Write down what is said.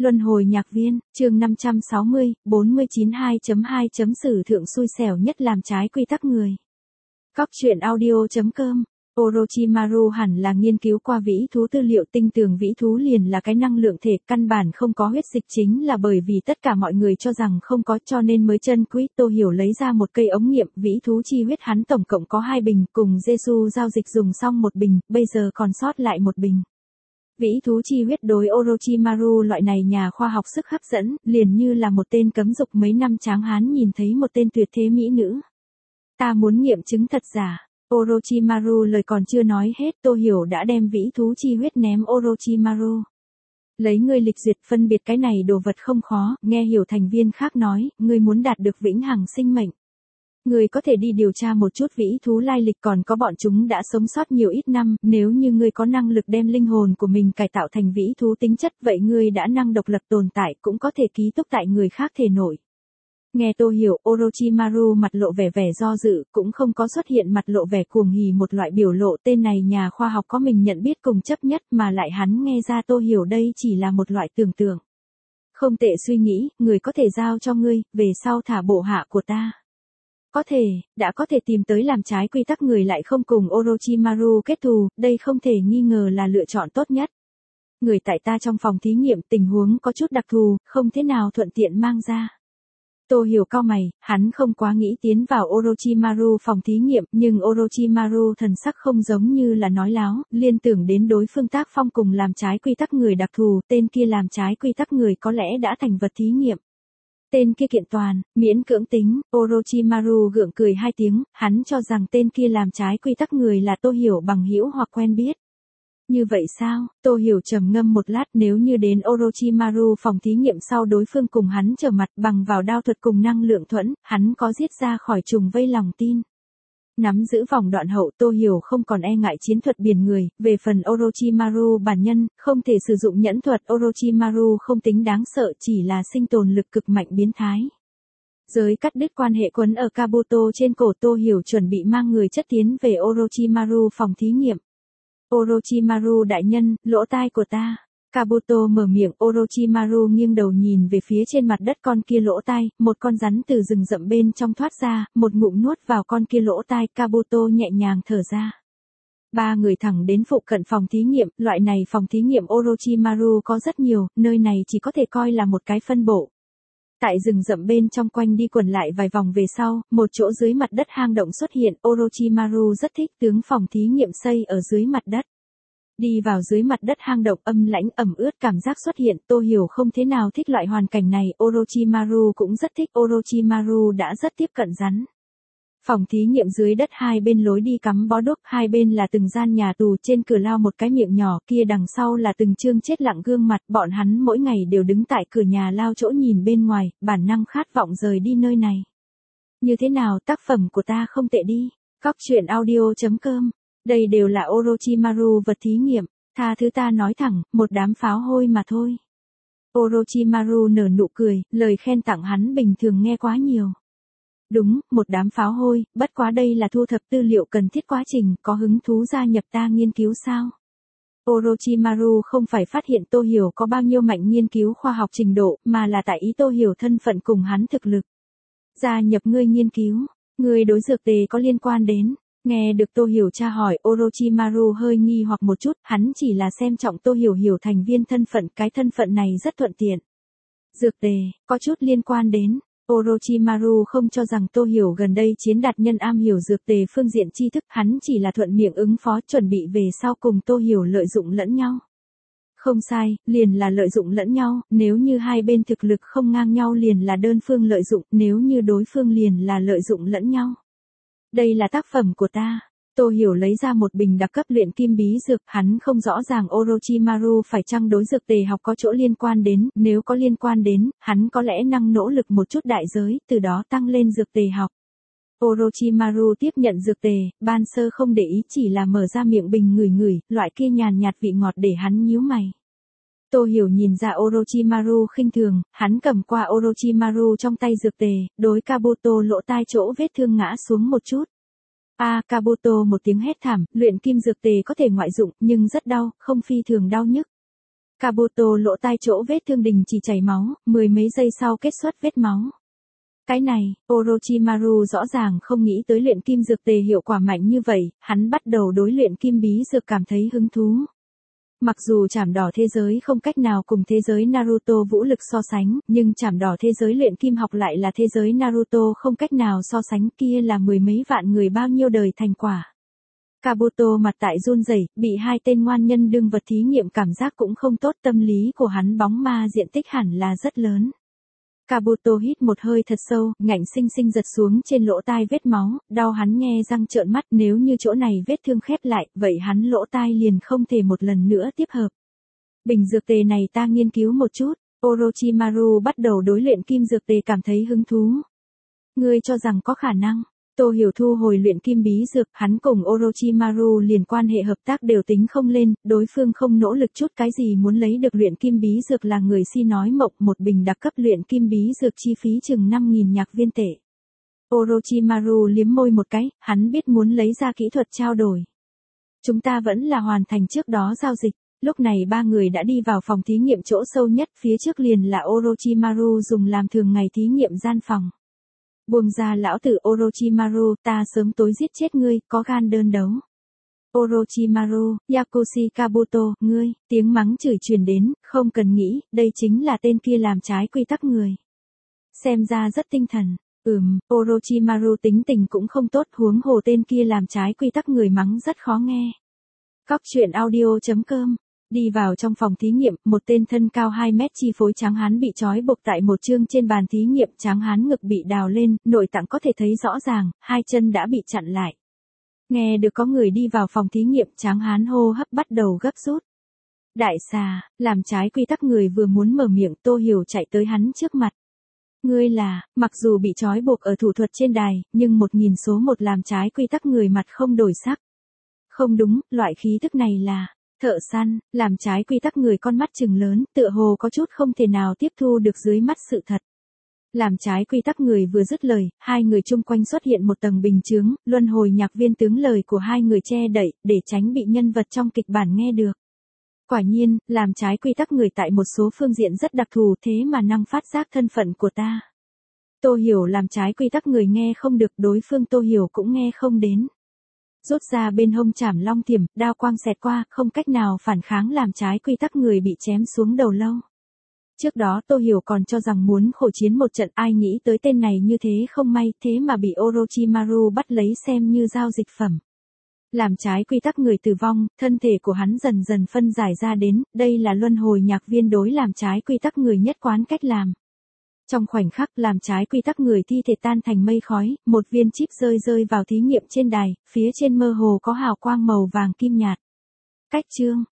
Luân hồi nhạc viên, chương 560, 49 2.2. Sử thượng xui xẻo nhất làm trái quy tắc người. Cóc truyện audio.com. Orochimaru hẳn là nghiên cứu qua vĩ thú tư liệu, tinh tường vĩ thú liền là cái năng lượng thể, căn bản không có huyết dịch, chính là bởi vì tất cả mọi người cho rằng không có cho nên mới chân quý. Tô Hiểu lấy ra một cây ống nghiệm, vĩ thú chi huyết hắn tổng cộng có 2 bình, cùng Jesu giao dịch dùng xong 1 bình, bây giờ còn sót lại 1 bình. Vĩ thú chi huyết đối Orochimaru loại này nhà khoa học sức hấp dẫn, liền như là một tên cấm dục mấy năm tráng hán nhìn thấy một tên tuyệt thế mỹ nữ. Ta muốn nghiệm chứng thật giả. Orochimaru lời còn chưa nói hết, Tô Hiểu đã đem vĩ thú chi huyết ném Orochimaru. Lấy ngươi lịch duyệt phân biệt cái này đồ vật không khó, nghe hiểu thành viên khác nói, ngươi muốn đạt được vĩnh hằng sinh mệnh. Ngươi có thể đi điều tra một chút vĩ thú lai lịch, còn có bọn chúng đã sống sót nhiều ít năm, nếu như ngươi có năng lực đem linh hồn của mình cải tạo thành vĩ thú tính chất, vậy ngươi đã năng độc lập tồn tại, cũng có thể ký túc tại người khác thể nội. Nghe Tô Hiểu, Orochimaru mặt lộ vẻ do dự, cũng không có xuất hiện mặt lộ vẻ cuồng hỉ, một loại biểu lộ tên này nhà khoa học có mình nhận biết cùng chấp nhất, mà lại hắn nghe ra Tô Hiểu đây chỉ là một loại tưởng tượng. Không tệ suy nghĩ, người có thể giao cho ngươi, về sau thả bộ hạ của ta. Có thể, đã có thể tìm tới làm trái quy tắc người lại không cùng Orochimaru kết thù, đây không thể nghi ngờ là lựa chọn tốt nhất. Người tại ta trong phòng thí nghiệm tình huống có chút đặc thù, không thế nào thuận tiện mang ra. Tô Hiểu cau mày, hắn không quá nghĩ tiến vào Orochimaru phòng thí nghiệm, nhưng Orochimaru thần sắc không giống như là nói láo, liên tưởng đến đối phương tác phong cùng làm trái quy tắc người đặc thù, tên kia làm trái quy tắc người có lẽ đã thành vật thí nghiệm. Tên kia kiện toàn, miễn cưỡng tính, Orochimaru gượng cười 2 tiếng, hắn cho rằng tên kia làm trái quy tắc người là Tô Hiểu bằng hữu hoặc quen biết. Như vậy sao? Tô Hiểu trầm ngâm một lát, nếu như đến Orochimaru phòng thí nghiệm sau đối phương cùng hắn trở mặt bằng vào đao thuật cùng năng lượng thuẫn, hắn có giết ra khỏi trùng vây lòng tin. Nắm giữ vòng đoạn hậu, Tô Hiểu không còn e ngại chiến thuật biển người, về phần Orochimaru bản nhân, không thể sử dụng nhẫn thuật, Orochimaru không tính đáng sợ, chỉ là sinh tồn lực cực mạnh biến thái. Giới cắt đứt quan hệ quấn ở Kabuto trên cổ, Tô Hiểu chuẩn bị mang người chất tiến về Orochimaru phòng thí nghiệm. Orochimaru đại nhân, lỗ tai của ta. Kabuto mở miệng, Orochimaru nghiêng đầu nhìn về phía trên mặt đất con kia lỗ tai, một con rắn từ rừng rậm bên trong thoát ra, một ngụm nuốt vào con kia lỗ tai, Kabuto nhẹ nhàng thở ra. 3 người thẳng đến phụ cận phòng thí nghiệm, loại này phòng thí nghiệm Orochimaru có rất nhiều, nơi này chỉ có thể coi là một cái phân bộ. Tại rừng rậm bên trong quanh đi quẩn lại vài vòng về sau, một chỗ dưới mặt đất hang động xuất hiện, Orochimaru rất thích tướng phòng thí nghiệm xây ở dưới mặt đất. Đi vào dưới mặt đất hang động, âm lãnh ẩm ướt cảm giác xuất hiện, Tô Hiểu không thế nào thích loại hoàn cảnh này, Orochimaru cũng rất thích, Orochimaru đã rất tiếp cận rắn. Phòng thí nghiệm dưới đất hai bên lối đi cắm bó đuốc, hai bên là từng gian nhà tù, trên cửa lao một cái miệng nhỏ, kia đằng sau là từng chương chết lặng gương mặt, bọn hắn mỗi ngày đều đứng tại cửa nhà lao chỗ nhìn bên ngoài, bản năng khát vọng rời đi nơi này. Như thế nào, tác phẩm của ta không tệ đi. Cóc truyện audio.com. Đây đều là Orochimaru vật thí nghiệm, tha thứ ta nói thẳng, một đám pháo hôi mà thôi. Orochimaru nở nụ cười, lời khen tặng hắn bình thường nghe quá nhiều. Đúng, một đám pháo hôi, bất quá đây là thu thập tư liệu cần thiết quá trình, có hứng thú gia nhập ta nghiên cứu sao? Orochimaru không phải phát hiện Tô Hiểu có bao nhiêu mạnh nghiên cứu khoa học trình độ, mà là tại ý Tô Hiểu thân phận cùng hắn thực lực. Gia nhập ngươi nghiên cứu, ngươi đối dược tề có liên quan đến. Nghe được Tô Hiểu tra hỏi, Orochimaru hơi nghi hoặc một chút, hắn chỉ là xem trọng Tô Hiểu thành viên thân phận, cái thân phận này rất thuận tiện. Dược tề, có chút liên quan đến. Orochimaru không cho rằng Tô Hiểu gần đây chiến đạt nhân am hiểu dược tề phương diện tri thức, hắn chỉ là thuận miệng ứng phó, chuẩn bị về sau cùng Tô Hiểu lợi dụng lẫn nhau. Không sai, liền là lợi dụng lẫn nhau, nếu như hai bên thực lực không ngang nhau liền là đơn phương lợi dụng, nếu như đối phương liền là lợi dụng lẫn nhau. Đây là tác phẩm của ta. Tô Hiểu lấy ra một bình đặc cấp luyện kim bí dược, hắn không rõ ràng Orochimaru phải chăng đối dược tề học có chỗ liên quan đến, nếu có liên quan đến, hắn có lẽ năng nỗ lực một chút đại giới, từ đó tăng lên dược tề học. Orochimaru tiếp nhận dược tề, ban sơ không để ý, chỉ là mở ra miệng bình ngửi, loại kia nhàn nhạt vị ngọt để hắn nhíu mày. Tô Hiểu nhìn ra Orochimaru khinh thường, hắn cầm qua Orochimaru trong tay dược tề, đối Kabuto lỗ tai chỗ vết thương ngã xuống một chút. Kabuto một tiếng hét thảm, luyện kim dược tề có thể ngoại dụng, nhưng rất đau, không phi thường đau nhức. Kabuto lỗ tai chỗ vết thương đình chỉ chảy máu, mười mấy giây sau kết xuất vết máu. Cái này, Orochimaru rõ ràng không nghĩ tới luyện kim dược tề hiệu quả mạnh như vậy, hắn bắt đầu đối luyện kim bí dược cảm thấy hứng thú. Mặc dù trảm đỏ thế giới không cách nào cùng thế giới Naruto vũ lực so sánh, nhưng trảm đỏ thế giới luyện kim học lại là thế giới Naruto không cách nào so sánh, kia là mười mấy vạn người bao nhiêu đời thành quả. Kabuto mặt tại run rẩy, bị hai tên ngoan nhân đương vật thí nghiệm cảm giác cũng không tốt, tâm lý của hắn bóng ma diện tích hẳn là rất lớn. Kabuto hít một hơi thật sâu, ngạnh sinh sinh giật xuống trên lỗ tai vết máu, đau hắn nhe răng trợn mắt, nếu như chỗ này vết thương khép lại, vậy hắn lỗ tai liền không thể một lần nữa tiếp hợp. Bình dược tề này ta nghiên cứu một chút, Orochimaru bắt đầu đối luyện kim dược tề cảm thấy hứng thú. Ngươi cho rằng có khả năng? Tô Hiểu thu hồi luyện kim bí dược, hắn cùng Orochimaru liền quan hệ hợp tác đều tính không lên, đối phương không nỗ lực chút cái gì muốn lấy được luyện kim bí dược là người si nói mộng, một bình đặc cấp luyện kim bí dược chi phí chừng 5.000 nhạc viên tệ. Orochimaru liếm môi một cái, hắn biết muốn lấy ra kỹ thuật trao đổi. Chúng ta vẫn là hoàn thành trước đó giao dịch, lúc này ba người đã đi vào phòng thí nghiệm chỗ sâu nhất, phía trước liền là Orochimaru dùng làm thường ngày thí nghiệm gian phòng. Buông ra lão tử Orochimaru, ta sớm tối giết chết ngươi, có gan đơn đấu. Orochimaru, Yakushi Kabuto, ngươi, tiếng mắng chửi truyền đến, không cần nghĩ, đây chính là tên kia làm trái quy tắc người. Xem ra rất tinh thần, Orochimaru tính tình cũng không tốt, huống hồ tên kia làm trái quy tắc người mắng rất khó nghe. Cóc truyện audio.com. Đi vào trong phòng thí nghiệm, một tên thân cao 2 mét chi phối tráng hán bị trói buộc tại một chương trên bàn thí nghiệm, tráng hán ngực bị đào lên, nội tạng có thể thấy rõ ràng, hai chân đã bị chặn lại. Nghe được có người đi vào phòng thí nghiệm, tráng hán hô hấp bắt đầu gấp rút. Đại xà, làm trái quy tắc người vừa muốn mở miệng, Tô Hiểu chạy tới hắn trước mặt. Ngươi là, mặc dù bị trói buộc ở thủ thuật trên đài, nhưng 1000 số 1 làm trái quy tắc người mặt không đổi sắc. Không đúng, loại khí thức này là thợ săn, làm trái quy tắc người con mắt trừng lớn, tựa hồ có chút không thể nào tiếp thu được dưới mắt sự thật. Làm trái quy tắc người vừa dứt lời, hai người chung quanh xuất hiện một tầng bình chướng, luân hồi nhạc viên tướng lời của hai người che đậy, để tránh bị nhân vật trong kịch bản nghe được. Quả nhiên, làm trái quy tắc người tại một số phương diện rất đặc thù, thế mà năng phát giác thân phận của ta. Tô Hiểu làm trái quy tắc người nghe không được, đối phương Tô Hiểu cũng nghe không đến. Rút ra bên hông chảm long thiểm, đao quang xẹt qua, không cách nào phản kháng làm trái quy tắc người bị chém xuống đầu lâu. Trước đó Tô Hiểu còn cho rằng muốn khổ chiến một trận, ai nghĩ tới tên này như thế không may, thế mà bị Orochimaru bắt lấy xem như giao dịch phẩm. Làm trái quy tắc người tử vong, thân thể của hắn dần dần phân giải ra đến, đây là luân hồi nhạc viên đối làm trái quy tắc người nhất quán cách làm. Trong khoảnh khắc làm trái quy tắc người thi thể tan thành mây khói, một viên chip rơi vào thí nghiệm trên đài, phía trên mơ hồ có hào quang màu vàng kim nhạt. Cách chương,